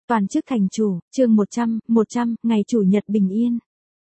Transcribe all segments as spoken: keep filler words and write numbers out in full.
Toàn chức thành chủ, chương một trăm, một trăm, ngày Chủ nhật bình yên.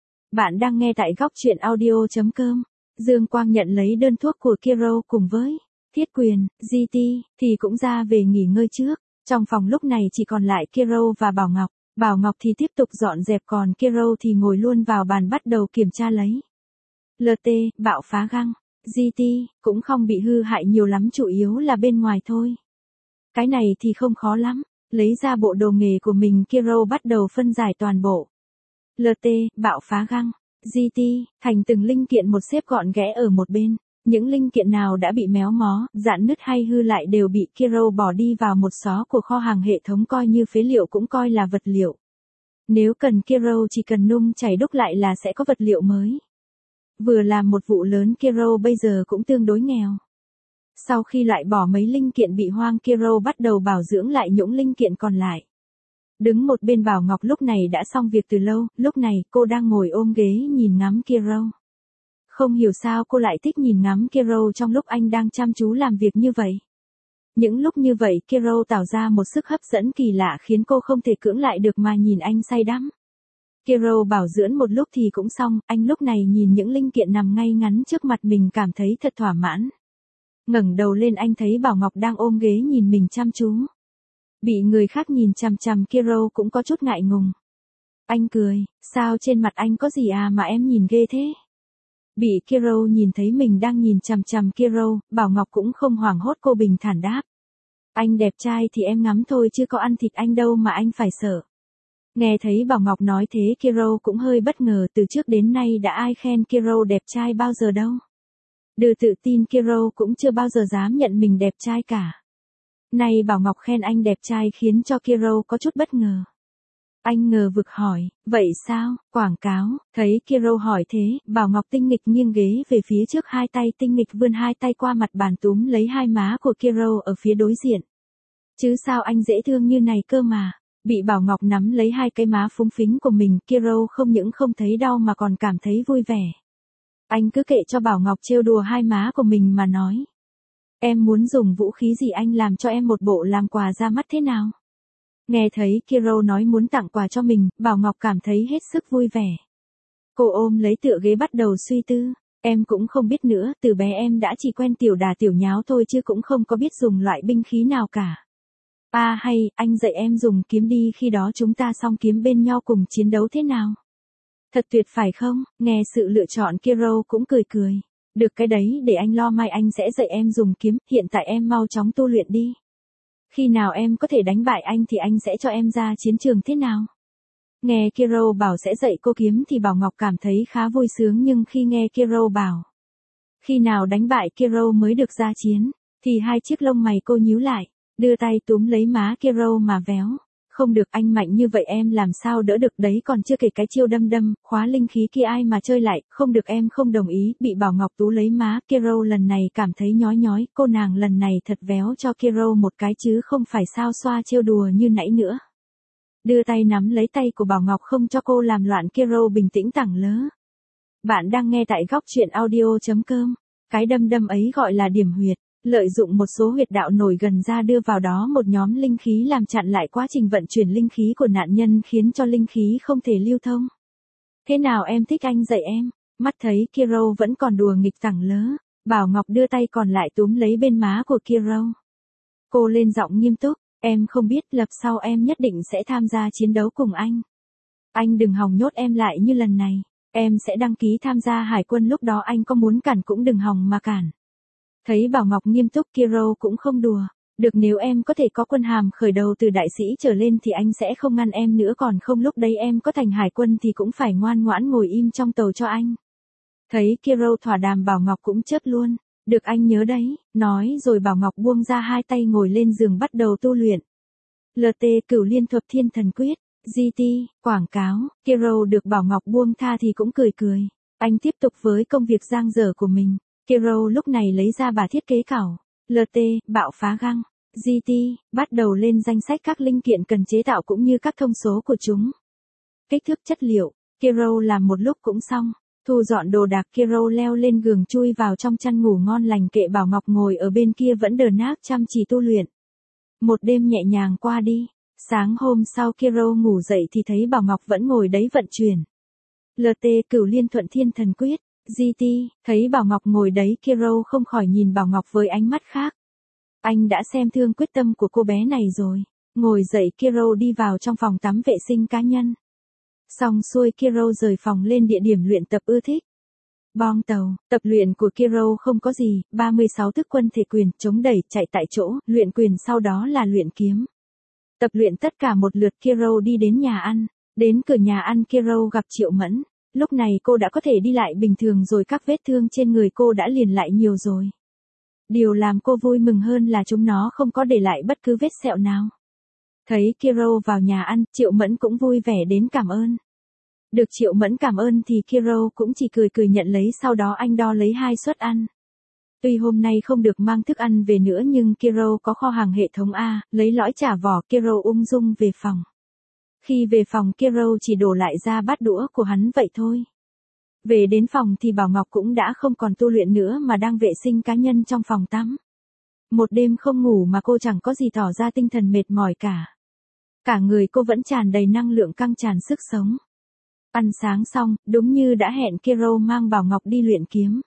Bạn đang nghe tại góc truyện audio chấm com. Dương Quang nhận lấy đơn thuốc của Kiro cùng với Thiết Quyền, giê tê, thì cũng ra về nghỉ ngơi trước. Trong phòng lúc này chỉ còn lại Kiro và Bảo Ngọc. Bảo Ngọc thì tiếp tục dọn dẹp, còn Kiro thì ngồi luôn vào bàn bắt đầu kiểm tra lấy. lờ tê, bạo phá găng. giê tê, cũng không bị hư hại nhiều lắm, chủ yếu là bên ngoài thôi. Cái này thì không khó lắm. Lấy ra bộ đồ nghề của mình, Kiro bắt đầu phân giải toàn bộ. lờ tê, bạo phá găng. giê tê, thành từng linh kiện một xếp gọn ghẽ ở một bên. Những linh kiện nào đã bị méo mó, rạn nứt hay hư lại đều bị Kiro bỏ đi vào một xó của kho hàng hệ thống, coi như phế liệu cũng coi là vật liệu. Nếu cần, Kiro chỉ cần nung chảy đúc lại là sẽ có vật liệu mới. Vừa làm một vụ lớn, Kiro bây giờ cũng tương đối nghèo. Sau khi loại bỏ mấy linh kiện bị hoang, Kiro bắt đầu bảo dưỡng lại những linh kiện còn lại. Đứng một bên Bảo Ngọc lúc này đã xong việc từ lâu, lúc này cô đang ngồi ôm ghế nhìn ngắm Kiro. Không hiểu sao cô lại thích nhìn ngắm Kiro trong lúc anh đang chăm chú làm việc như vậy. Những lúc như vậy Kiro tạo ra một sức hấp dẫn kỳ lạ khiến cô không thể cưỡng lại được mà nhìn anh say đắm. Kiro bảo dưỡng một lúc thì cũng xong, anh lúc này nhìn những linh kiện nằm ngay ngắn trước mặt mình cảm thấy thật thỏa mãn. Ngẩng đầu lên anh thấy Bảo Ngọc đang ôm ghế nhìn mình chăm chú. Bị người khác nhìn chằm chằm, Kiro cũng có chút ngại ngùng. Anh cười, sao trên mặt anh có gì à mà em nhìn ghê thế? Bị Kiro nhìn thấy mình đang nhìn chằm chằm Kiro, Bảo Ngọc cũng không hoảng hốt, cô bình thản đáp. Anh đẹp trai thì em ngắm thôi chứ có ăn thịt anh đâu mà anh phải sợ. Nghe thấy Bảo Ngọc nói thế Kiro cũng hơi bất ngờ, từ trước đến nay đã ai khen Kiro đẹp trai bao giờ đâu. Đưa tự tin Kiro cũng chưa bao giờ dám nhận mình đẹp trai cả. Nay Bảo Ngọc khen anh đẹp trai khiến cho Kiro có chút bất ngờ. Anh ngờ vực hỏi, vậy sao, quảng cáo, thấy Kiro hỏi thế, Bảo Ngọc tinh nghịch nghiêng ghế về phía trước, hai tay tinh nghịch vươn hai tay qua mặt bàn túm lấy hai má của Kiro ở phía đối diện. Chứ sao anh dễ thương như này cơ mà. Bị Bảo Ngọc nắm lấy hai cái má phúng phính của mình, Kiro không những không thấy đau mà còn cảm thấy vui vẻ. Anh cứ kệ cho Bảo Ngọc trêu đùa hai má của mình mà nói. Em muốn dùng vũ khí gì anh làm cho em một bộ làm quà ra mắt thế nào? Nghe thấy Kiro nói muốn tặng quà cho mình, Bảo Ngọc cảm thấy hết sức vui vẻ. Cô ôm lấy tựa ghế bắt đầu suy tư. Em cũng không biết nữa, từ bé em đã chỉ quen tiểu đà tiểu nháo thôi chứ cũng không có biết dùng loại binh khí nào cả. À hay, anh dạy em dùng kiếm đi, khi đó chúng ta song kiếm bên nhau cùng chiến đấu thế nào? Thật tuyệt phải không? Nghe sự lựa chọn Kiro cũng cười cười. Được cái đấy để anh lo, mai anh sẽ dạy em dùng kiếm, hiện tại em mau chóng tu luyện đi. Khi nào em có thể đánh bại anh thì anh sẽ cho em ra chiến trường thế nào? Nghe Kiro bảo sẽ dạy cô kiếm thì Bảo Ngọc cảm thấy khá vui sướng, nhưng khi nghe Kiro bảo khi nào đánh bại Kiro mới được ra chiến, thì hai chiếc lông mày cô nhíu lại, đưa tay túm lấy má Kiro mà véo. Không được, anh mạnh như vậy em làm sao đỡ được đấy, còn chưa kể cái chiêu đâm đâm, khóa linh khí kia ai mà chơi lại, không được em không đồng ý. Bị Bảo Ngọc tú lấy má, Kiro lần này cảm thấy nhói nhói, cô nàng lần này thật véo cho Kiro một cái chứ không phải sao xoa trêu đùa như nãy nữa. Đưa tay nắm lấy tay của Bảo Ngọc không cho cô làm loạn, Kiro bình tĩnh tẳng lớ. Bạn đang nghe tại góc truyện audio chấm com, cái đâm đâm ấy gọi là điểm huyệt. Lợi dụng một số huyệt đạo nổi gần ra đưa vào đó một nhóm linh khí làm chặn lại quá trình vận chuyển linh khí của nạn nhân, khiến cho linh khí không thể lưu thông. Thế nào em thích anh dạy em? Mắt thấy Kiro vẫn còn đùa nghịch tẳng lớ, Bảo Ngọc đưa tay còn lại túm lấy bên má của Kiro. Cô lên giọng nghiêm túc, em không biết, lập sau em nhất định sẽ tham gia chiến đấu cùng anh. Anh đừng hòng nhốt em lại như lần này, em sẽ đăng ký tham gia hải quân, lúc đó anh có muốn cản cũng đừng hòng mà cản. Thấy Bảo Ngọc nghiêm túc, Kiro cũng không đùa. Được, nếu em có thể có quân hàm khởi đầu từ đại sĩ trở lên thì anh sẽ không ngăn em nữa, còn không lúc đấy em có thành hải quân thì cũng phải ngoan ngoãn ngồi im trong tàu cho anh. Thấy Kiro thỏa đàm, Bảo Ngọc cũng chớp luôn. Được, anh nhớ đấy, nói rồi Bảo Ngọc buông ra hai tay ngồi lên giường bắt đầu tu luyện. lờ tê, Cửu Liên Thuật Thiên Thần Quyết, giê tê, quảng cáo. Kiro được Bảo Ngọc buông tha thì cũng cười cười. Anh tiếp tục với công việc dang dở của mình. Kiro lúc này lấy ra bà thiết kế cảo, lờ tê, bạo phá găng, giê tê, bắt đầu lên danh sách các linh kiện cần chế tạo cũng như các thông số của chúng. Kích thước, chất liệu, Kiro làm một lúc cũng xong. Thu dọn đồ đạc, Kiro leo lên giường chui vào trong chăn ngủ ngon lành, kệ Bảo Ngọc ngồi ở bên kia vẫn đờ nác chăm chỉ tu luyện. Một đêm nhẹ nhàng qua đi, Sáng hôm sau Kiro ngủ dậy thì thấy Bảo Ngọc vẫn ngồi đấy vận chuyển. lờ tê Cửu Liên Thuận Thiên Thần Quyết, giê tê, thấy Bảo Ngọc ngồi đấy Kiro không khỏi nhìn Bảo Ngọc với ánh mắt khác. Anh đã xem thương quyết tâm của cô bé này rồi. Ngồi dậy Kiro đi vào trong phòng tắm vệ sinh cá nhân. Xong xuôi Kiro rời phòng lên địa điểm luyện tập ưa thích. Bong tàu, tập luyện của Kiro không có gì, ba mươi sáu thức quân thể quyền, chống đẩy, chạy tại chỗ, luyện quyền sau đó là luyện kiếm. Tập luyện tất cả một lượt Kiro đi đến nhà ăn. Đến cửa nhà ăn Kiro gặp Triệu Mẫn. Lúc này cô đã có thể đi lại bình thường rồi, các vết thương trên người cô đã liền lại nhiều rồi. Điều làm cô vui mừng hơn là chúng nó không có để lại bất cứ vết sẹo nào. Thấy Kiro vào nhà ăn, Triệu Mẫn cũng vui vẻ đến cảm ơn. Được Triệu Mẫn cảm ơn thì Kiro cũng chỉ cười cười nhận lấy, sau đó anh đo lấy hai suất ăn. Tuy hôm nay không được mang thức ăn về nữa nhưng Kiro có kho hàng hệ thống A, lấy lõi trả vỏ Kiro ung dung về phòng. Khi về phòng Kiro chỉ đổ lại ra bát đũa của hắn vậy thôi. Về đến phòng thì Bảo Ngọc cũng đã không còn tu luyện nữa mà đang vệ sinh cá nhân trong phòng tắm. Một đêm không ngủ mà cô chẳng có gì tỏ ra tinh thần mệt mỏi cả. Cả người cô vẫn tràn đầy năng lượng căng tràn sức sống. Ăn sáng xong, đúng như đã hẹn Kiro mang Bảo Ngọc đi luyện kiếm.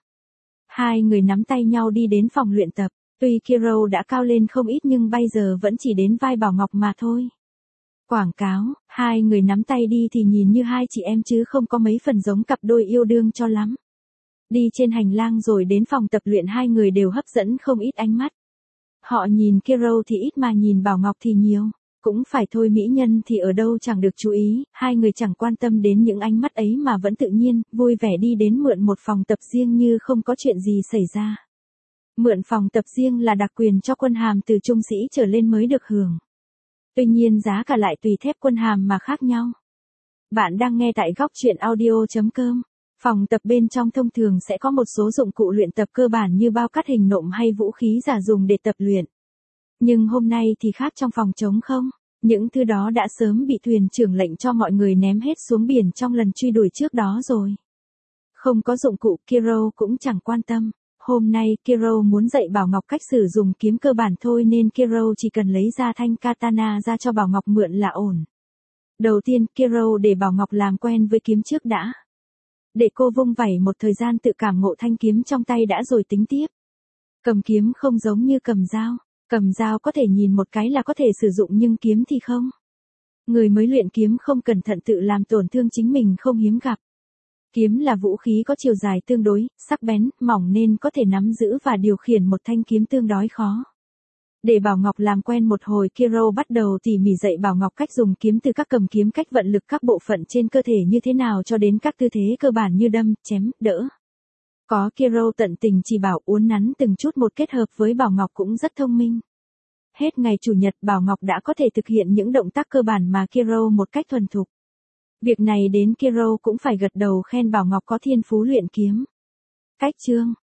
Hai người nắm tay nhau đi đến phòng luyện tập. Tuy Kiro đã cao lên không ít nhưng bây giờ vẫn chỉ đến vai Bảo Ngọc mà thôi. Quảng cáo, hai người nắm tay đi thì nhìn như hai chị em chứ không có mấy phần giống cặp đôi yêu đương cho lắm. Đi trên hành lang rồi đến phòng tập luyện, hai người đều hấp dẫn không ít ánh mắt. Họ nhìn Kiro thì ít mà nhìn Bảo Ngọc thì nhiều. Cũng phải thôi, mỹ nhân thì ở đâu chẳng được chú ý, hai người chẳng quan tâm đến những ánh mắt ấy mà vẫn tự nhiên, vui vẻ đi đến mượn một phòng tập riêng như không có chuyện gì xảy ra. Mượn phòng tập riêng là đặc quyền cho quân hàm từ trung sĩ trở lên mới được hưởng. Tuy nhiên giá cả lại tùy thép quân hàm mà khác nhau. Bạn đang nghe tại góc truyện audio chấm com. Phòng tập bên trong thông thường sẽ có một số dụng cụ luyện tập cơ bản như bao cắt hình nộm hay vũ khí giả dùng để tập luyện. Nhưng hôm nay thì khác, trong phòng trống không. Những thứ đó đã sớm bị thuyền trưởng lệnh cho mọi người ném hết xuống biển trong lần truy đuổi trước đó rồi. Không có dụng cụ, Kiro cũng chẳng quan tâm. Hôm nay Kiro muốn dạy Bảo Ngọc cách sử dụng kiếm cơ bản thôi nên Kiro chỉ cần lấy ra thanh katana ra cho Bảo Ngọc mượn là ổn. Đầu tiên Kiro để Bảo Ngọc làm quen với kiếm trước đã. Để cô vung vẩy một thời gian tự cảm ngộ thanh kiếm trong tay đã rồi tính tiếp. Cầm kiếm không giống như cầm dao. Cầm dao có thể nhìn một cái là có thể sử dụng nhưng kiếm thì không. Người mới luyện kiếm không cẩn thận tự làm tổn thương chính mình không hiếm gặp. Kiếm là vũ khí có chiều dài tương đối, sắc bén, mỏng nên có thể nắm giữ và điều khiển một thanh kiếm tương đối khó. Để Bảo Ngọc làm quen một hồi, Kiro bắt đầu tỉ mỉ dạy Bảo Ngọc cách dùng kiếm, từ các cầm kiếm, cách vận lực các bộ phận trên cơ thể như thế nào cho đến các tư thế cơ bản như đâm, chém, đỡ. Có Kiro tận tình chỉ bảo uốn nắn từng chút một, kết hợp với Bảo Ngọc cũng rất thông minh. Hết ngày Chủ nhật Bảo Ngọc đã có thể thực hiện những động tác cơ bản mà Kiro một cách thuần thục. Việc này đến Kiro cũng phải gật đầu khen Bảo Ngọc có thiên phú luyện kiếm. Cách chương